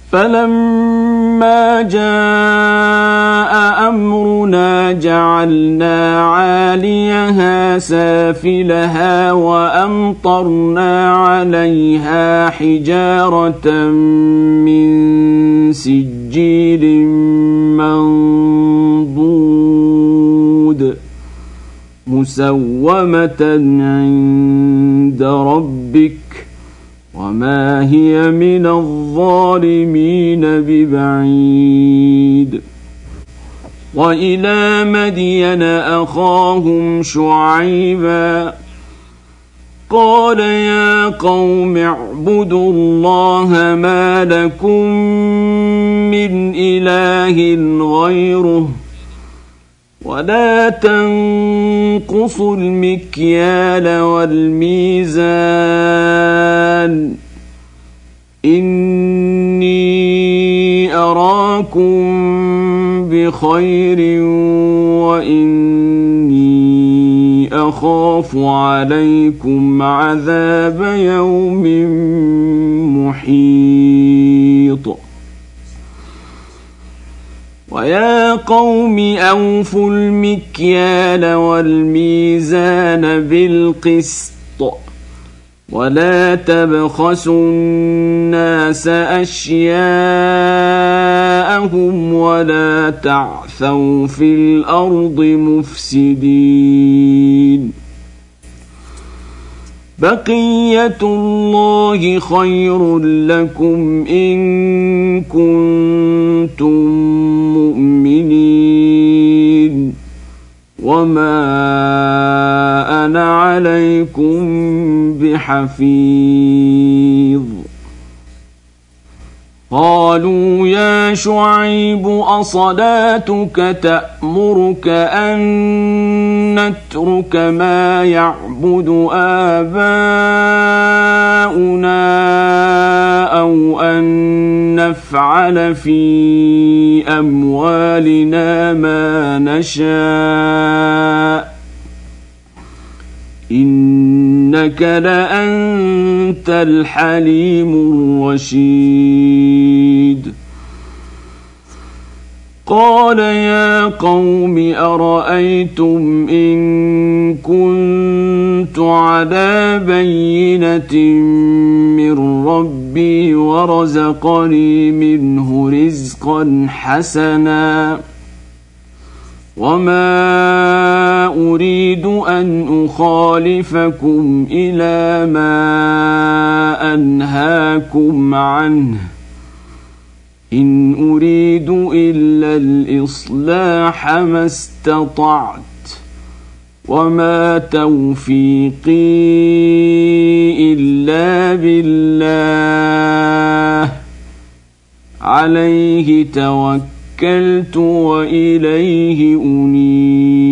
فلما جاء أمرنا جعلنا عاليها سافلها وأمطرنا عليها حجارة من سجيل منضود مسومة عند ربك وما هي من الظالمين ببعيد. وإلى مدين أخاهم شعيبا قال يا قوم اعبدوا الله ما لكم من إله غيره ولا تنقصوا المكيال والميزان إني أراكم بخير وإني أخاف عليكم عذاب يوم محيط. ويا قوم أوفوا المكيال والميزان بالقسط ولا تبخسوا الناس أشياءهم ولا تعثوا في الأرض مفسدين. بقية الله خير لكم إن كنتم مؤمنين وما أنا عليكم بحفيظ. قالوا يا شعيب أصلاتك تأمرك أن نترك ما يعبد آباؤنا أو أن نفعل في أموالنا ما نشاء إنك لأنت الحليم الرشيد. قال يا قوم أرأيتم إن كنت على بينة من ربي ورزقني منه رزقا حسنا وما أريد أن أخالفكم إلى ما أنهاكم عنه إن أريد إلا الإصلاح ما استطعت وما توفيقي إلا بالله عليه توكلت وإليه أنيب.